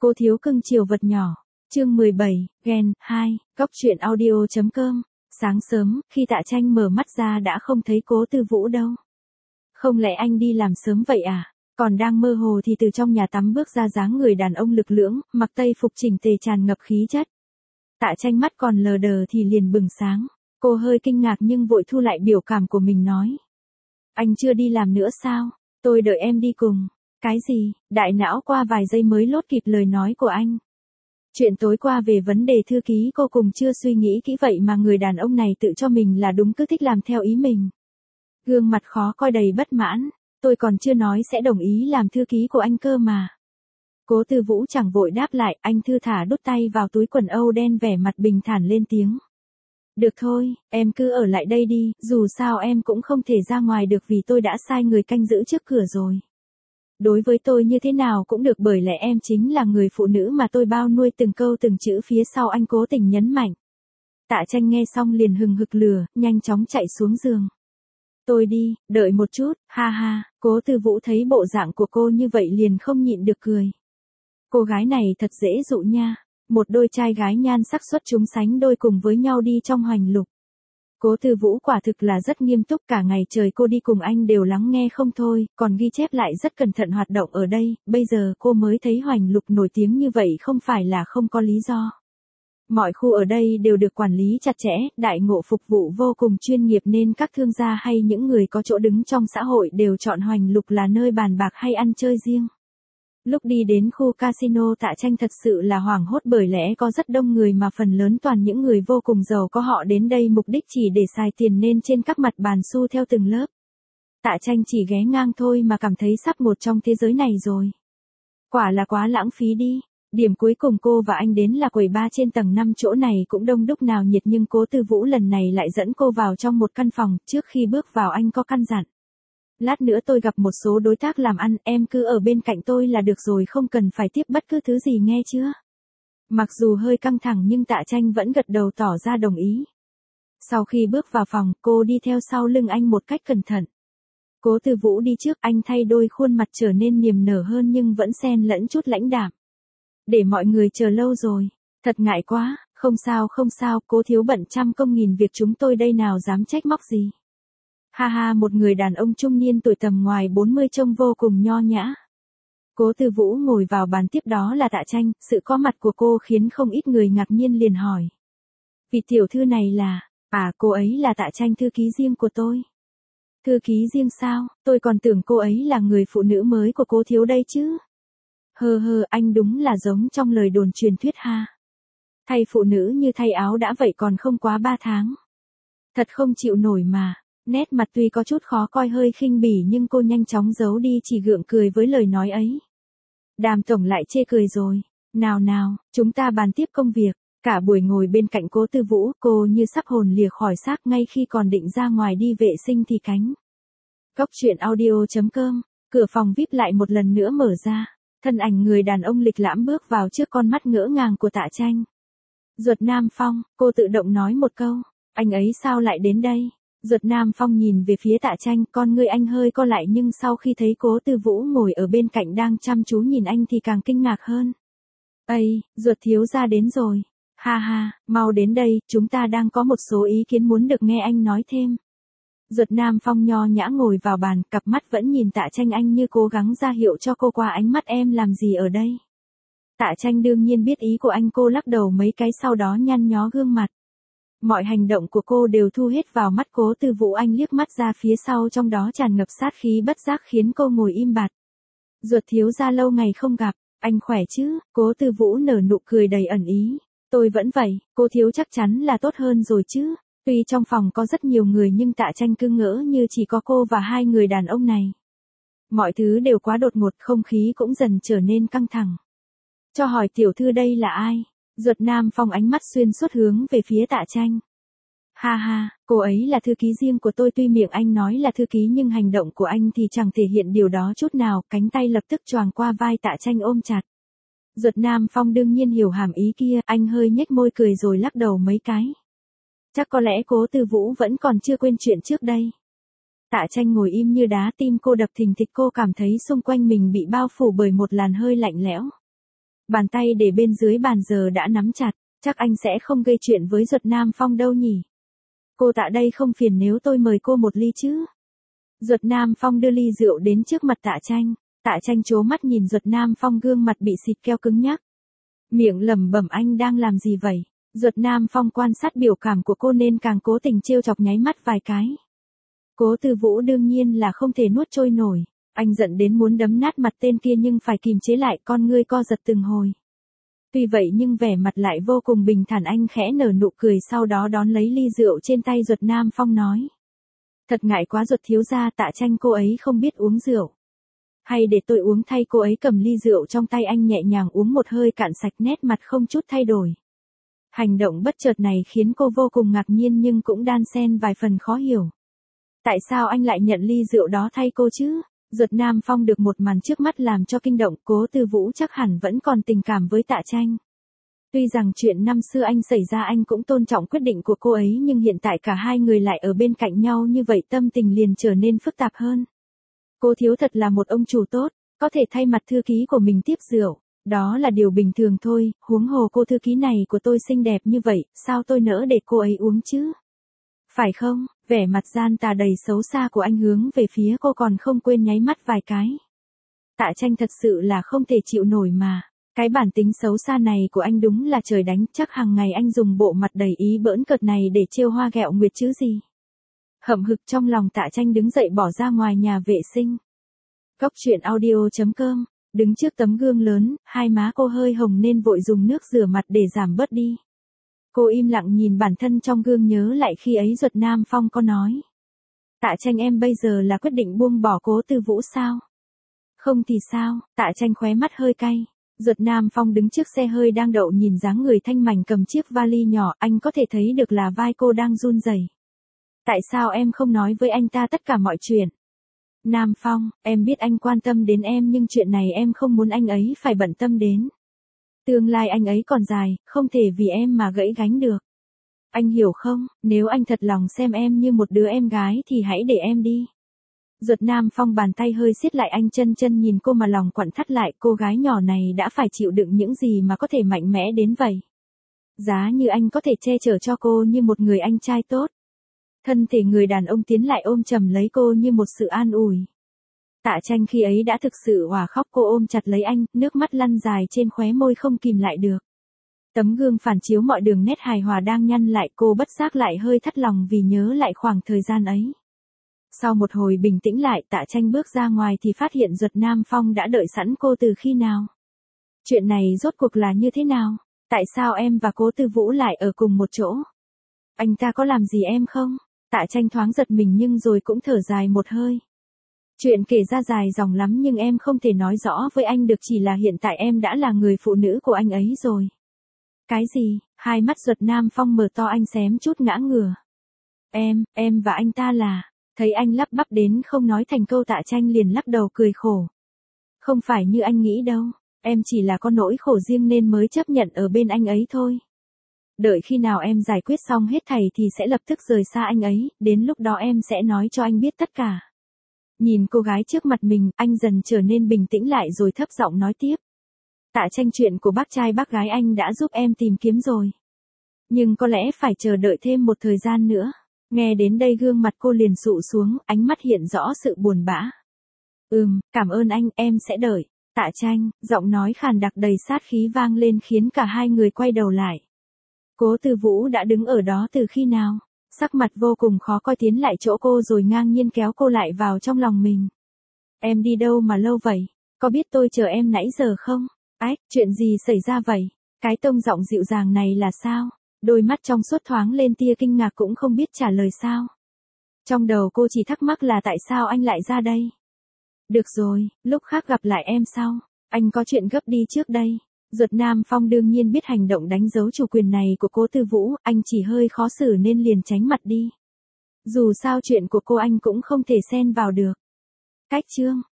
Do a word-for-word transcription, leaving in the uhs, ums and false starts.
Cô thiếu cưng chiều vật nhỏ. Chương mười bảy, Ghen, hai, Góc truyện audio chấm com. Sáng sớm, khi Tạ Tranh mở mắt ra đã không thấy Cố Tư Vũ đâu. Không lẽ anh đi làm sớm vậy à? Còn đang mơ hồ thì từ trong nhà tắm bước ra dáng người đàn ông lực lưỡng, mặc tây phục chỉnh tề tràn ngập khí chất. Tạ Tranh mắt còn lờ đờ thì liền bừng sáng. Cô hơi kinh ngạc nhưng vội thu lại biểu cảm của mình nói. Anh chưa đi làm nữa sao? Tôi đợi em đi cùng. Cái gì? Đại não qua vài giây mới lốt kịp lời nói của anh. Chuyện tối qua về vấn đề thư ký cô cùng chưa suy nghĩ kỹ vậy mà người đàn ông này tự cho mình là đúng, cứ thích làm theo ý mình. Gương mặt khó coi đầy bất mãn. Tôi còn chưa nói sẽ đồng ý làm thư ký của anh cơ mà. Cố Tư Vũ chẳng vội đáp lại, anh thư thả đút tay vào túi quần âu đen, vẻ mặt bình thản lên tiếng. Được thôi, em cứ ở lại đây đi, dù sao em cũng không thể ra ngoài được vì tôi đã sai người canh giữ trước cửa rồi. Đối với tôi như thế nào cũng được, bởi lẽ em chính là người phụ nữ mà tôi bao nuôi, từng câu từng chữ phía sau anh cố tình nhấn mạnh. Tạ Tranh nghe xong liền hừng hực lửa, nhanh chóng chạy xuống giường. Tôi đi, đợi một chút, ha ha. Cố Tư Vũ thấy bộ dạng của cô như vậy liền không nhịn được cười. Cô gái này thật dễ dụ nha. Một đôi trai gái nhan sắc xuất chúng sánh đôi cùng với nhau đi trong hoành lục. Cố Tư Vũ quả thực là rất nghiêm túc, cả ngày trời cô đi cùng anh đều lắng nghe không thôi, còn ghi chép lại rất cẩn thận hoạt động ở đây, bây giờ cô mới thấy hoành lục nổi tiếng như vậy không phải là không có lý do. Mọi khu ở đây đều được quản lý chặt chẽ, đại ngộ phục vụ vô cùng chuyên nghiệp nên các thương gia hay những người có chỗ đứng trong xã hội đều chọn hoành lục là nơi bàn bạc hay ăn chơi riêng. Lúc đi đến khu casino, Tạ Tranh thật sự là hoảng hốt, bởi lẽ có rất đông người mà phần lớn toàn những người vô cùng giàu có, họ đến đây mục đích chỉ để xài tiền nên trên các mặt bàn xu theo từng lớp. Tạ Tranh chỉ ghé ngang thôi mà cảm thấy sắp một trong thế giới này rồi. Quả là quá lãng phí đi. Điểm cuối cùng cô và anh đến là quầy bar trên tầng năm, chỗ này cũng đông đúc náo nhiệt nhưng Cố Tư Vũ lần này lại dẫn cô vào trong một căn phòng, trước khi bước vào anh có căn dặn. Lát nữa tôi gặp một số đối tác làm ăn, em cứ ở bên cạnh tôi là được rồi, không cần phải tiếp bất cứ thứ gì, nghe chưa? Mặc dù hơi căng thẳng nhưng Tạ Tranh vẫn gật đầu tỏ ra đồng ý. Sau khi bước vào phòng, cô đi theo sau lưng anh một cách cẩn thận. Cố Tư Vũ đi trước, anh thay đôi khuôn mặt trở nên niềm nở hơn nhưng vẫn xen lẫn chút lãnh đạm. Để mọi người chờ lâu rồi. Thật ngại quá, không sao không sao, Cố thiếu bận trăm công nghìn việc, chúng tôi đây nào dám trách móc gì. Ha ha, một người đàn ông trung niên tuổi tầm ngoài bốn mươi trông vô cùng nho nhã. Cố Tư Vũ ngồi vào bàn tiếp đó là Tạ Tranh, sự có mặt của cô khiến không ít người ngạc nhiên liền hỏi. Vị tiểu thư này là, à cô ấy là Tạ Tranh, thư ký riêng của tôi. Thư ký riêng sao, tôi còn tưởng cô ấy là người phụ nữ mới của Cố thiếu đây chứ. Hơ hơ, anh đúng là giống trong lời đồn truyền thuyết ha. Thay phụ nữ như thay áo đã vậy còn không quá ba tháng. Thật không chịu nổi mà. Nét mặt tuy có chút khó coi, hơi khinh bỉ nhưng cô nhanh chóng giấu đi, chỉ gượng cười với lời nói ấy. Đàm tổng lại chê cười rồi. Nào nào, chúng ta bàn tiếp công việc. Cả buổi ngồi bên cạnh Cố Tư Vũ, cô như sắp hồn lìa khỏi xác, ngay khi còn định ra ngoài đi vệ sinh thì cánh. Góc truyện audio chấm com, cửa phòng vi ai pi lại một lần nữa mở ra. Thân ảnh người đàn ông lịch lãm bước vào trước con mắt ngỡ ngàng của Tạ Tranh. Duật Nam Phong, cô tự động nói một câu. Anh ấy sao lại đến đây? Duật Nam Phong nhìn về phía Tạ Tranh, con ngươi anh hơi co lại nhưng sau khi thấy Cố Tư Vũ ngồi ở bên cạnh đang chăm chú nhìn anh thì càng kinh ngạc hơn. Ây, Duật thiếu gia đến rồi. Ha ha, mau đến đây, chúng ta đang có một số ý kiến muốn được nghe anh nói thêm. Duật Nam Phong nho nhã ngồi vào bàn, cặp mắt vẫn nhìn Tạ Tranh, anh như cố gắng ra hiệu cho cô qua ánh mắt, em làm gì ở đây? Tạ Tranh đương nhiên biết ý của anh, cô lắc đầu mấy cái sau đó nhăn nhó gương mặt. Mọi hành động của cô đều thu hết vào mắt Cố Tư Vũ, anh liếc mắt ra phía sau trong đó tràn ngập sát khí bất giác khiến cô ngồi im bặt. Duật thiếu gia lâu ngày không gặp, anh khỏe chứ? Cố Tư Vũ nở nụ cười đầy ẩn ý. Tôi vẫn vậy, cô thiếu chắc chắn là tốt hơn rồi chứ? Tuy trong phòng có rất nhiều người nhưng Tạ Tranh cứ ngỡ như chỉ có cô và hai người đàn ông này. Mọi thứ đều quá đột ngột, không khí cũng dần trở nên căng thẳng. Cho hỏi tiểu thư đây là ai? Duật Nam Phong ánh mắt xuyên suốt hướng về phía Tạ Tranh. Ha ha, cô ấy là thư ký riêng của tôi, tuy miệng anh nói là thư ký nhưng hành động của anh thì chẳng thể hiện điều đó chút nào, cánh tay lập tức choàng qua vai Tạ Tranh ôm chặt. Duật Nam Phong đương nhiên hiểu hàm ý kia, anh hơi nhếch môi cười rồi lắc đầu mấy cái. Chắc có lẽ Cố Tư Vũ vẫn còn chưa quên chuyện trước đây. Tạ Tranh ngồi im như đá, tim cô đập thình thịch, cô cảm thấy xung quanh mình bị bao phủ bởi một làn hơi lạnh lẽo. Bàn tay để bên dưới bàn giờ đã nắm chặt, chắc anh sẽ không gây chuyện với Duật Nam Phong đâu nhỉ. Cô Tạ đây không phiền nếu tôi mời cô một ly chứ? Duật Nam Phong đưa ly rượu đến trước mặt Tạ Tranh, Tạ Tranh trố mắt nhìn Duật Nam Phong gương mặt bị xịt keo cứng nhắc. Miệng lẩm bẩm anh đang làm gì vậy? Duật Nam Phong quan sát biểu cảm của cô nên càng cố tình trêu chọc nháy mắt vài cái. Cố Tư Vũ đương nhiên là không thể nuốt trôi nổi, anh giận đến muốn đấm nát mặt tên kia nhưng phải kìm chế lại, con ngươi co giật từng hồi. Tuy vậy nhưng vẻ mặt lại vô cùng bình thản, anh khẽ nở nụ cười sau đó đón lấy ly rượu trên tay Duật Nam Phong nói. Thật ngại quá Duật thiếu gia, Tạ Tranh cô ấy không biết uống rượu. Hay để tôi uống thay cô ấy. Cầm ly rượu trong tay anh nhẹ nhàng uống một hơi cạn sạch, nét mặt không chút thay đổi. Hành động bất chợt này khiến cô vô cùng ngạc nhiên nhưng cũng đan xen vài phần khó hiểu. Tại sao anh lại nhận ly rượu đó thay cô chứ? Duật Nam Phong được một màn trước mắt làm cho kinh động, Cố Tư Vũ chắc hẳn vẫn còn tình cảm với Tạ Tranh. Tuy rằng chuyện năm xưa anh xảy ra anh cũng tôn trọng quyết định của cô ấy nhưng hiện tại cả hai người lại ở bên cạnh nhau như vậy tâm tình liền trở nên phức tạp hơn. Cô thiếu thật là một ông chủ tốt, có thể thay mặt thư ký của mình tiếp rượu, đó là điều bình thường thôi, huống hồ cô thư ký này của tôi xinh đẹp như vậy, sao tôi nỡ để cô ấy uống chứ? Phải không? Vẻ mặt gian tà đầy xấu xa của anh hướng về phía cô còn không quên nháy mắt vài cái. Tạ Tranh thật sự là không thể chịu nổi mà. Cái bản tính xấu xa này của anh đúng là trời đánh, chắc hàng ngày anh dùng bộ mặt đầy ý bỡn cợt này để trêu hoa ghẹo nguyệt chứ gì. Hậm hực trong lòng, Tạ Tranh đứng dậy bỏ ra ngoài nhà vệ sinh. Cóc truyện audio chấm com, đứng trước tấm gương lớn, hai má cô hơi hồng nên vội dùng nước rửa mặt để giảm bớt đi. Cô im lặng nhìn bản thân trong gương nhớ lại khi ấy Duật Nam Phong có nói. Tạ Tranh em bây giờ là quyết định buông bỏ Cố Tư Vũ sao? Không thì sao? Tạ Tranh khóe mắt hơi cay. Duật Nam Phong đứng trước xe hơi đang đậu nhìn dáng người thanh mảnh cầm chiếc vali nhỏ, anh có thể thấy được là vai cô đang run rẩy. Tại sao em không nói với anh ta tất cả mọi chuyện? Nam Phong, em biết anh quan tâm đến em nhưng chuyện này em không muốn anh ấy phải bận tâm đến. Tương lai anh ấy còn dài, không thể vì em mà gãy gánh được. Anh hiểu không, nếu anh thật lòng xem em như một đứa em gái thì hãy để em đi. Duật Nam Phong bàn tay hơi siết lại, anh chân chân nhìn cô mà lòng quặn thắt lại, cô gái nhỏ này đã phải chịu đựng những gì mà có thể mạnh mẽ đến vậy. Giá như anh có thể che chở cho cô như một người anh trai tốt. Thân thể người đàn ông tiến lại ôm chầm lấy cô như một sự an ủi. Tạ Tranh khi ấy đã thực sự òa khóc, cô ôm chặt lấy anh, nước mắt lăn dài trên khóe môi không kìm lại được. Tấm gương phản chiếu mọi đường nét hài hòa đang nhăn lại, cô bất giác lại hơi thắt lòng vì nhớ lại khoảng thời gian ấy. Sau một hồi bình tĩnh lại, Tạ Tranh bước ra ngoài thì phát hiện Duật Nam Phong đã đợi sẵn cô từ khi nào. Chuyện này rốt cuộc là như thế nào? Tại sao em và Cố Tư Vũ lại ở cùng một chỗ? Anh ta có làm gì em không? Tạ Tranh thoáng giật mình nhưng rồi cũng thở dài một hơi. Chuyện kể ra dài dòng lắm nhưng em không thể nói rõ với anh được, chỉ là hiện tại em đã là người phụ nữ của anh ấy rồi. Cái gì? Hai mắt Duật Nam Phong mở to, anh xém chút ngã ngửa. Em, em và anh ta là... Thấy anh lắp bắp đến không nói thành câu, Tạ Tranh liền lắc đầu cười khổ. Không phải như anh nghĩ đâu, em chỉ là có nỗi khổ riêng nên mới chấp nhận ở bên anh ấy thôi. Đợi khi nào em giải quyết xong hết thảy thì sẽ lập tức rời xa anh ấy, đến lúc đó em sẽ nói cho anh biết tất cả. Nhìn cô gái trước mặt mình, anh dần trở nên bình tĩnh lại rồi thấp giọng nói tiếp. Tạ Tranh, chuyện của bác trai bác gái anh đã giúp em tìm kiếm rồi. Nhưng có lẽ phải chờ đợi thêm một thời gian nữa. Nghe đến đây gương mặt cô liền sụ xuống, ánh mắt hiện rõ sự buồn bã. Ừm, cảm ơn anh, em sẽ đợi. Tạ Tranh, giọng nói khàn đặc đầy sát khí vang lên khiến cả hai người quay đầu lại. Cố Tư Vũ đã đứng ở đó từ khi nào? Sắc mặt vô cùng khó coi tiến lại chỗ cô rồi ngang nhiên kéo cô lại vào trong lòng mình. Em đi đâu mà lâu vậy? Có biết tôi chờ em nãy giờ không? Ách, chuyện gì xảy ra vậy? Cái tông giọng dịu dàng này là sao? Đôi mắt trong suốt thoáng lên tia kinh ngạc cũng không biết trả lời sao. Trong đầu cô chỉ thắc mắc là tại sao anh lại ra đây. Được rồi, lúc khác gặp lại em sau. Anh có chuyện gấp đi trước đây. Duật Nam Phong đương nhiên biết hành động đánh dấu chủ quyền này của Cố Tư Vũ, anh chỉ hơi khó xử nên liền tránh mặt đi. Dù sao chuyện của cô anh cũng không thể xen vào được. Cách chương